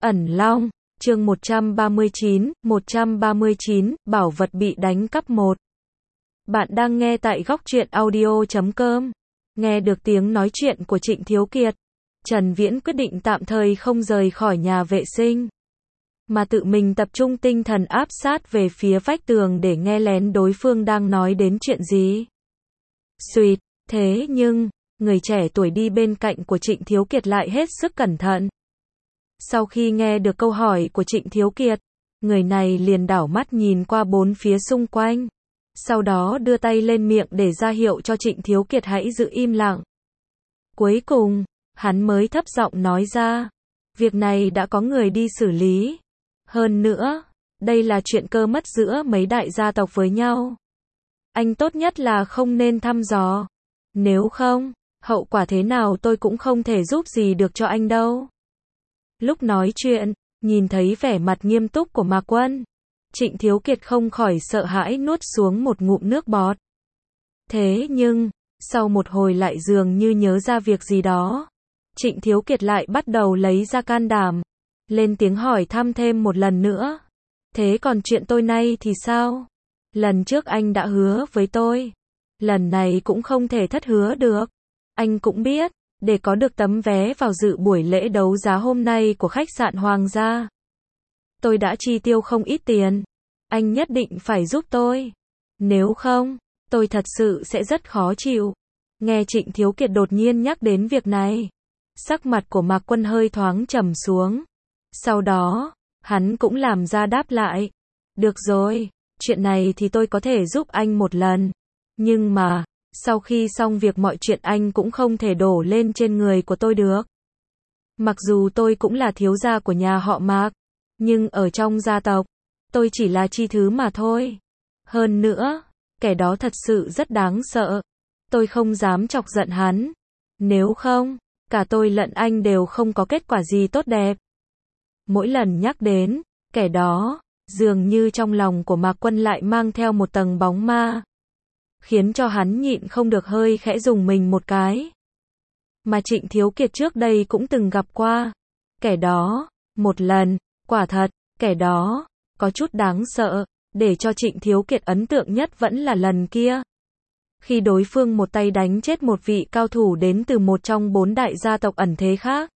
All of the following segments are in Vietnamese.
Ẩn Long, chương 139, bảo vật bị đánh cắp 1. Bạn đang nghe tại góc truyện audio.com. Nghe được tiếng nói chuyện của Trịnh Thiếu Kiệt, Trần Viễn quyết định tạm thời không rời khỏi nhà vệ sinh, mà tự mình tập trung tinh thần áp sát về phía vách tường để nghe lén đối phương đang nói đến chuyện gì. Xuỵt, thế nhưng, người trẻ tuổi đi bên cạnh của Trịnh Thiếu Kiệt lại hết sức cẩn thận. Sau khi nghe được câu hỏi của Trịnh Thiếu Kiệt, người này liền đảo mắt nhìn qua bốn phía xung quanh, sau đó đưa tay lên miệng để ra hiệu cho Trịnh Thiếu Kiệt hãy giữ im lặng. Cuối cùng, hắn mới thấp giọng nói ra, việc này đã có người đi xử lý. Hơn nữa, đây là chuyện cơ mật giữa mấy đại gia tộc với nhau. Anh tốt nhất là không nên thăm dò. Nếu không, hậu quả thế nào tôi cũng không thể giúp gì được cho anh đâu. Lúc nói chuyện, nhìn thấy vẻ mặt nghiêm túc của Mạc Quân, Trịnh Thiếu Kiệt không khỏi sợ hãi nuốt xuống một ngụm nước bọt. Thế nhưng, sau một hồi lại dường như nhớ ra việc gì đó, Trịnh Thiếu Kiệt lại bắt đầu lấy ra can đảm, lên tiếng hỏi thăm thêm một lần nữa. Thế còn chuyện tôi nay thì sao? Lần trước anh đã hứa với tôi, lần này cũng không thể thất hứa được. Anh cũng biết, để có được tấm vé vào dự buổi lễ đấu giá hôm nay của khách sạn Hoàng gia, tôi đã chi tiêu không ít tiền. Anh nhất định phải giúp tôi. Nếu không, tôi thật sự sẽ rất khó chịu. Nghe Trịnh Thiếu Kiệt đột nhiên nhắc đến việc này, sắc mặt của Mạc Quân hơi thoáng trầm xuống. Sau đó, hắn cũng làm ra đáp lại. Được rồi, chuyện này thì tôi có thể giúp anh một lần. Nhưng mà, sau khi xong việc mọi chuyện anh cũng không thể đổ lên trên người của tôi được. Mặc dù tôi cũng là thiếu gia của nhà họ Mạc, nhưng ở trong gia tộc, tôi chỉ là chi thứ mà thôi. Hơn nữa, kẻ đó thật sự rất đáng sợ. Tôi không dám chọc giận hắn. Nếu không, cả tôi lẫn anh đều không có kết quả gì tốt đẹp. Mỗi lần nhắc đến kẻ đó, dường như trong lòng của Mạc Quân lại mang theo một tầng bóng ma, khiến cho hắn nhịn không được hơi khẽ rùng mình một cái. Mà Trịnh Thiếu Kiệt trước đây cũng từng gặp qua kẻ đó một lần, quả thật, kẻ đó có chút đáng sợ, để cho Trịnh Thiếu Kiệt ấn tượng nhất vẫn là lần kia, khi đối phương một tay đánh chết một vị cao thủ đến từ một trong 4 đại gia tộc ẩn thế khác.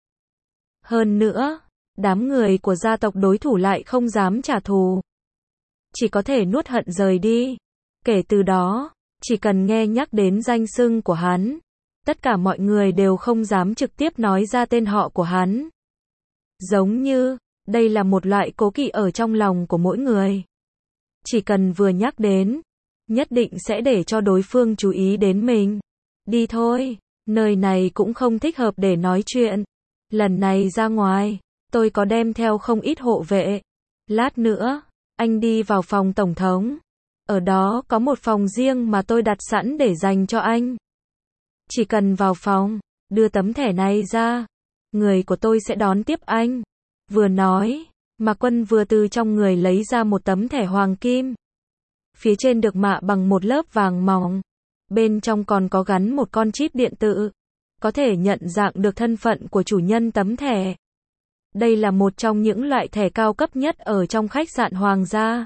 Hơn nữa, đám người của gia tộc đối thủ lại không dám trả thù, chỉ có thể nuốt hận rời đi. Kể từ đó, chỉ cần nghe nhắc đến danh xưng của hắn, tất cả mọi người đều không dám trực tiếp nói ra tên họ của hắn. Giống như, đây là một loại cố kỵ ở trong lòng của mỗi người. Chỉ cần vừa nhắc đến, nhất định sẽ để cho đối phương chú ý đến mình. Đi thôi, nơi này cũng không thích hợp để nói chuyện. Lần này ra ngoài, tôi có đem theo không ít hộ vệ. Lát nữa, anh đi vào phòng tổng thống. Ở đó có một phòng riêng mà tôi đặt sẵn để dành cho anh. Chỉ cần vào phòng, đưa tấm thẻ này ra, người của tôi sẽ đón tiếp anh. Vừa nói, Mạc Quân vừa từ trong người lấy ra một tấm thẻ hoàng kim. Phía trên được mạ bằng một lớp vàng mỏng. Bên trong còn có gắn một con chip điện tử, có thể nhận dạng được thân phận của chủ nhân tấm thẻ. Đây là một trong những loại thẻ cao cấp nhất ở trong khách sạn Hoàng gia.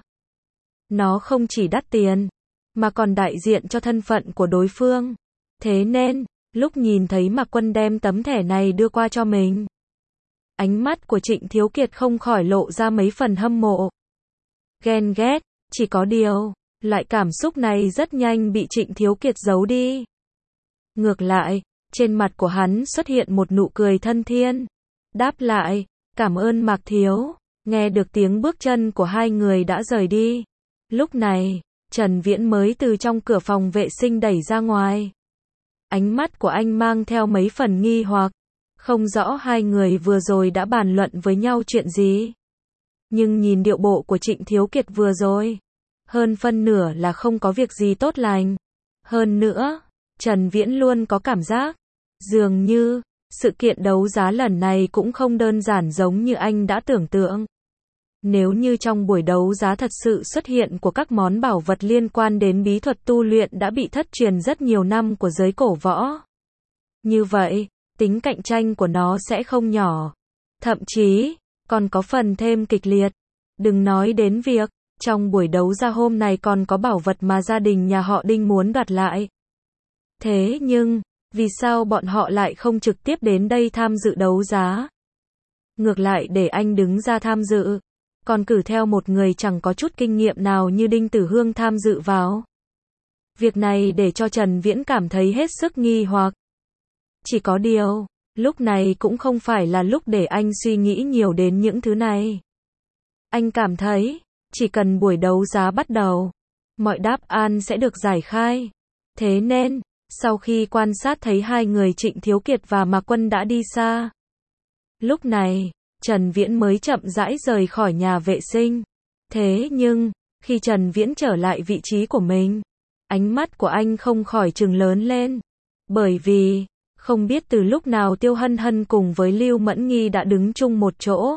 Nó không chỉ đắt tiền, mà còn đại diện cho thân phận của đối phương. Thế nên, lúc nhìn thấy Mạc Quân đem tấm thẻ này đưa qua cho mình, ánh mắt của Trịnh Thiếu Kiệt không khỏi lộ ra mấy phần hâm mộ, ghen ghét. Chỉ có điều, loại cảm xúc này rất nhanh bị Trịnh Thiếu Kiệt giấu đi. Ngược lại, trên mặt của hắn xuất hiện một nụ cười thân thiên. Đáp lại, cảm ơn Mạc Thiếu. Nghe được tiếng bước chân của hai người đã rời đi. Lúc này, Trần Viễn mới từ trong cửa phòng vệ sinh đẩy ra ngoài. Ánh mắt của anh mang theo mấy phần nghi hoặc, không rõ hai người vừa rồi đã bàn luận với nhau chuyện gì. Nhưng nhìn điệu bộ của Trịnh Thiếu Kiệt vừa rồi, hơn phân nửa là không có việc gì tốt lành. Hơn nữa, Trần Viễn luôn có cảm giác, dường như, sự kiện đấu giá lần này cũng không đơn giản giống như anh đã tưởng tượng. Nếu như trong buổi đấu giá thật sự xuất hiện của các món bảo vật liên quan đến bí thuật tu luyện đã bị thất truyền rất nhiều năm của giới cổ võ, như vậy, tính cạnh tranh của nó sẽ không nhỏ. Thậm chí, còn có phần thêm kịch liệt. Đừng nói đến việc, trong buổi đấu giá hôm này còn có bảo vật mà gia đình nhà họ Đinh muốn đoạt lại. Thế nhưng, vì sao bọn họ lại không trực tiếp đến đây tham dự đấu giá? Ngược lại để anh đứng ra tham dự, còn cử theo một người chẳng có chút kinh nghiệm nào như Đinh Tử Hương tham dự vào. Việc này để cho Trần Viễn cảm thấy hết sức nghi hoặc. Chỉ có điều, lúc này cũng không phải là lúc để anh suy nghĩ nhiều đến những thứ này. Anh cảm thấy, chỉ cần buổi đấu giá bắt đầu, mọi đáp án sẽ được giải khai. Thế nên, sau khi quan sát thấy hai người Trịnh Thiếu Kiệt và Mạc Quân đã đi xa, lúc này, Trần Viễn mới chậm rãi rời khỏi nhà vệ sinh. Thế nhưng, khi Trần Viễn trở lại vị trí của mình, ánh mắt của anh không khỏi trừng lớn lên. Bởi vì, không biết từ lúc nào Tiêu Hân Hân cùng với Lưu Mẫn Nghi đã đứng chung một chỗ.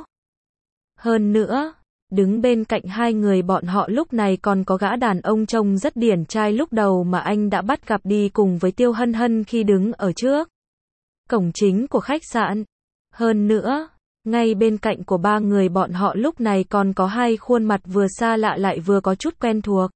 Hơn nữa, đứng bên cạnh hai người bọn họ lúc này còn có gã đàn ông trông rất điển trai lúc đầu mà anh đã bắt gặp đi cùng với Tiêu Hân Hân khi đứng ở trước cổng chính của khách sạn. Hơn nữa, ngay bên cạnh của ba người bọn họ lúc này còn có hai khuôn mặt vừa xa lạ lại vừa có chút quen thuộc.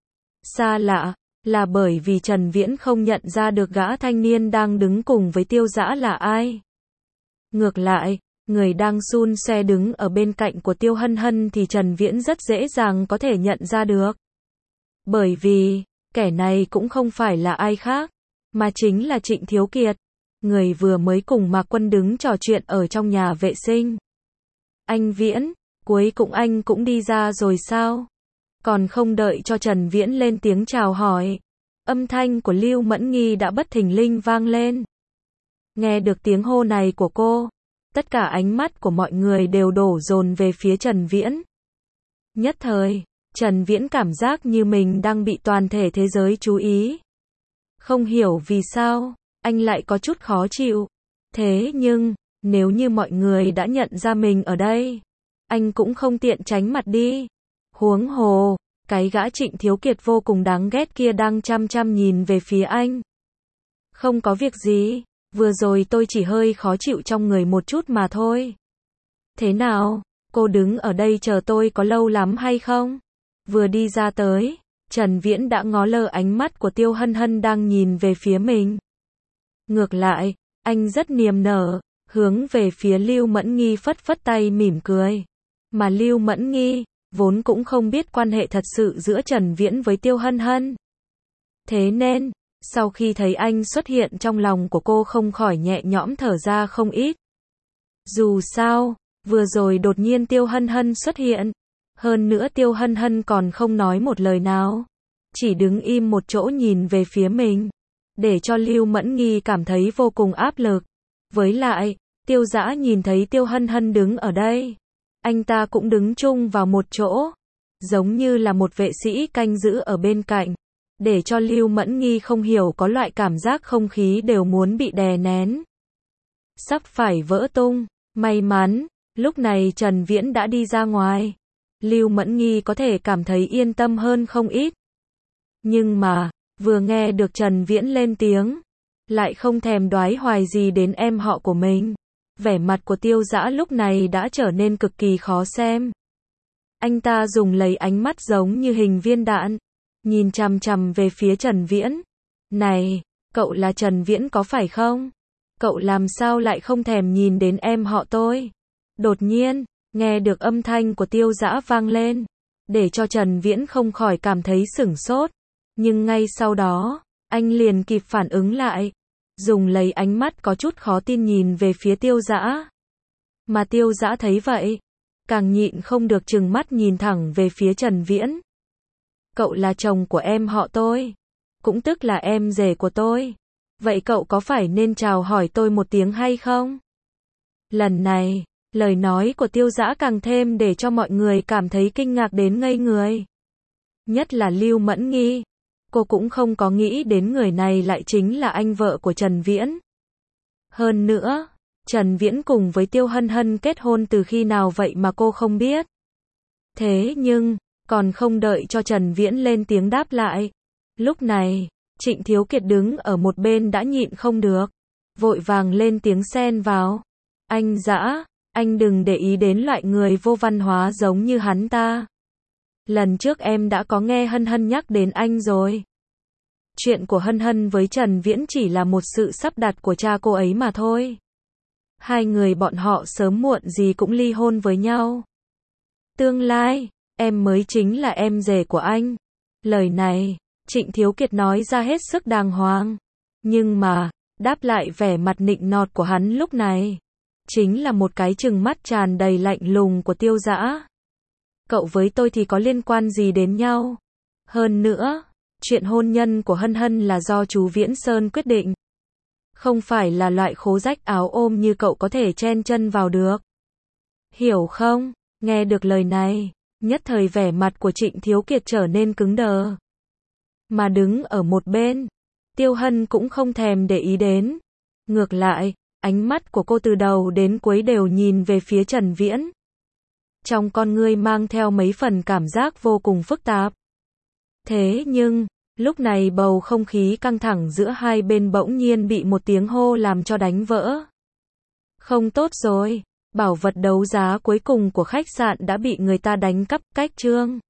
Xa lạ, là bởi vì Trần Viễn không nhận ra được gã thanh niên đang đứng cùng với Tiêu Dã là ai. Ngược lại, người đang xun xoe đứng ở bên cạnh của Tiêu Hân Hân thì Trần Viễn rất dễ dàng có thể nhận ra được. Bởi vì, kẻ này cũng không phải là ai khác, mà chính là Trịnh Thiếu Kiệt, người vừa mới cùng Mạc Quân đứng trò chuyện ở trong nhà vệ sinh. Anh Viễn, cuối cùng anh cũng đi ra rồi sao? Còn không đợi cho Trần Viễn lên tiếng chào hỏi, âm thanh của Lưu Mẫn Nghi đã bất thình lình vang lên. Nghe được tiếng hô này của cô, tất cả ánh mắt của mọi người đều đổ dồn về phía Trần Viễn. Nhất thời, Trần Viễn cảm giác như mình đang bị toàn thể thế giới chú ý. Không hiểu vì sao, anh lại có chút khó chịu. Thế nhưng, nếu như mọi người đã nhận ra mình ở đây, anh cũng không tiện tránh mặt đi. Huống hồ, cái gã Trịnh Thiếu Kiệt vô cùng đáng ghét kia đang chăm chăm nhìn về phía anh. Không có việc gì, vừa rồi tôi chỉ hơi khó chịu trong người một chút mà thôi. Thế nào, cô đứng ở đây chờ tôi có lâu lắm hay không? Vừa đi ra tới, Trần Viễn đã ngó lơ ánh mắt của Tiêu Hân Hân đang nhìn về phía mình. Ngược lại, anh rất niềm nở, hướng về phía Lưu Mẫn Nghi phất phất tay mỉm cười. Mà Lưu Mẫn Nghi, vốn cũng không biết quan hệ thật sự giữa Trần Viễn với Tiêu Hân Hân. Thế nên, sau khi thấy anh xuất hiện trong lòng của cô không khỏi nhẹ nhõm thở ra không ít. Dù sao, vừa rồi đột nhiên Tiêu Hân Hân xuất hiện. Hơn nữa Tiêu Hân Hân còn không nói một lời nào. Chỉ đứng im một chỗ nhìn về phía mình. Để cho Lưu Mẫn Nghi cảm thấy vô cùng áp lực. Với lại, Tiêu Dã nhìn thấy Tiêu Hân Hân đứng ở đây. Anh ta cũng đứng chung vào một chỗ. Giống như là một vệ sĩ canh giữ ở bên cạnh. Để cho Lưu Mẫn Nghi không hiểu có loại cảm giác không khí đều muốn bị đè nén. Sắp phải vỡ tung. May mắn, lúc này Trần Viễn đã đi ra ngoài. Lưu Mẫn Nghi có thể cảm thấy yên tâm hơn không ít. Nhưng mà, vừa nghe được Trần Viễn lên tiếng, lại không thèm đoái hoài gì đến em họ của mình. Vẻ mặt của Tiêu Dã lúc này đã trở nên cực kỳ khó xem. Anh ta dùng lấy ánh mắt giống như hình viên đạn, nhìn chằm chằm về phía Trần Viễn. Này, cậu là Trần Viễn có phải không? Cậu làm sao lại không thèm nhìn đến em họ tôi? Đột nhiên, nghe được âm thanh của Tiêu Dã vang lên, để cho Trần Viễn không khỏi cảm thấy sửng sốt. Nhưng ngay sau đó, anh liền kịp phản ứng lại, dùng lấy ánh mắt có chút khó tin nhìn về phía Tiêu Dã. Mà Tiêu Dã thấy vậy, càng nhịn không được trừng mắt nhìn thẳng về phía Trần Viễn. Cậu là chồng của em họ tôi, cũng tức là em rể của tôi. Vậy cậu có phải nên chào hỏi tôi một tiếng hay không? Lần này, lời nói của Tiêu Dã càng thêm để cho mọi người cảm thấy kinh ngạc đến ngây người. Nhất là Lưu Mẫn Nghi. Cô cũng không có nghĩ đến người này lại chính là anh vợ của Trần Viễn. Hơn nữa, Trần Viễn cùng với Tiêu Hân Hân kết hôn từ khi nào vậy mà cô không biết. Thế nhưng, còn không đợi cho Trần Viễn lên tiếng đáp lại. Lúc này, Trịnh Thiếu Kiệt đứng ở một bên đã nhịn không được. Vội vàng lên tiếng xen vào. Anh Dã, Anh đừng để ý đến loại người vô văn hóa giống như hắn ta. Lần trước em đã có nghe Hân Hân nhắc đến anh rồi. Chuyện của Hân Hân với Trần Viễn chỉ là một sự sắp đặt của cha cô ấy mà thôi. Hai người bọn họ sớm muộn gì cũng ly hôn với nhau. Tương lai, em mới chính là em rể của anh. Lời này, Trịnh Thiếu Kiệt nói ra hết sức đàng hoàng. Nhưng mà, đáp lại vẻ mặt nịnh nọt của hắn lúc này, chính là một cái trừng mắt tràn đầy lạnh lùng của Tiêu Dã. Cậu với tôi thì có liên quan gì đến nhau? Hơn nữa, chuyện hôn nhân của Hân Hân là do chú Viễn Sơn quyết định. Không phải là loại khố rách áo ôm như cậu có thể chen chân vào được. Hiểu không? Nghe được lời này, nhất thời vẻ mặt của Trịnh Thiếu Kiệt trở nên cứng đờ. Mà đứng ở một bên, Tiêu Hân cũng không thèm để ý đến. Ngược lại, ánh mắt của cô từ đầu đến cuối đều nhìn về phía Trần Viễn. Trong con ngươi mang theo mấy phần cảm giác vô cùng phức tạp. Thế nhưng, lúc này bầu không khí căng thẳng giữa hai bên bỗng nhiên bị một tiếng hô làm cho đánh vỡ. Không tốt rồi, bảo vật đấu giá cuối cùng của khách sạn đã bị người ta đánh cắp, cách trương.